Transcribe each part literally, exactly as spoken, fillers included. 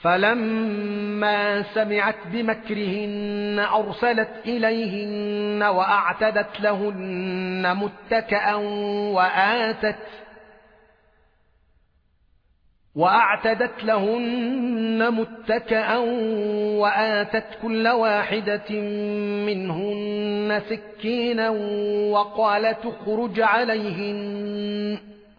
فلما سمعت بمكرهن أرسلت إليهن وأعتدت لهن متكئا وآتت وأعتدت لهن متكئا وآتت كل واحدة منهن سكينا وقالت اخرج عليهن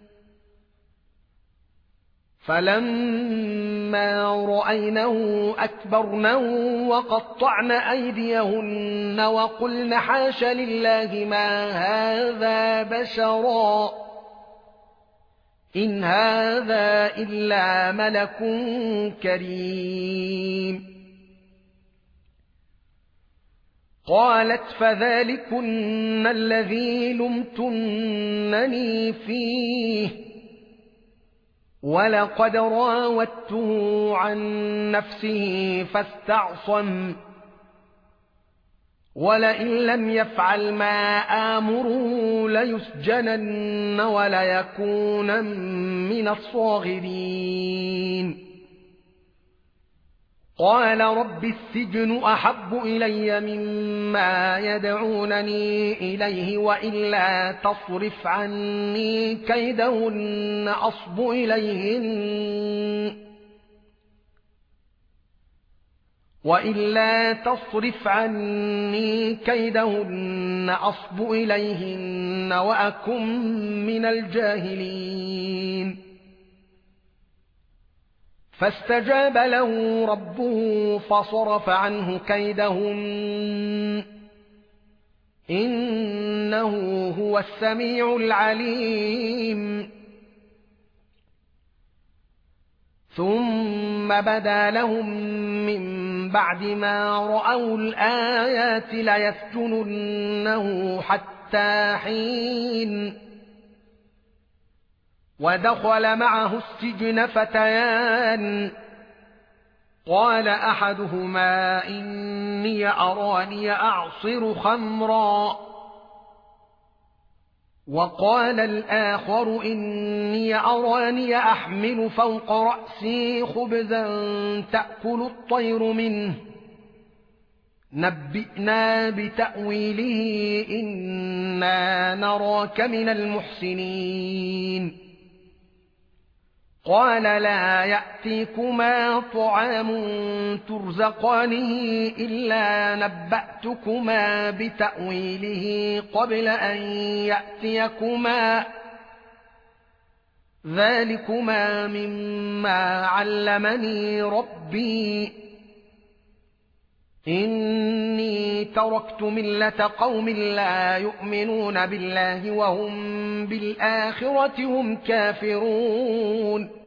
فلما رأينه أكبرنه وقطعن أيديهن وقلن حاش لله ما هذا بشرا إن هذا إلا ملك كريم. قالت فذلكن الذي لمتنني فيه ولقد راودته عن نفسه فاستعصم ولئن لم يفعل ما آمره ليسجنن وليكونن من الصاغرين. قال رب السجن أحب إلي مما يدعونني إليه وإلا تصرف عني كيدهن أصب إليهن وإلا تصرف عني كيدهن أصب إليهن وأكن من الجاهلين. فاستجاب له ربه فصرف عنه كيدهن إنه هو السميع العليم. ثم بدا لهم من بعد ما رأوا الآيات ليسجننه حتى حين. ودخل معه السجن فتيان قال أحدهما إني أراني أعصر خمرا وقال الآخر إني أراني أحمل فوق رأسي خبزا تأكل الطير منه نبئنا بتأويله إنا نراك من المحسنين. قال لا يأتيكما طعام ترزقانه إلا نبأتكما بتأويله قبل أن يأتيكما ذلكما مما علمني ربي إني تركت ملة قوم لا يؤمنون بالله وهم بالآخرة هم كافرون.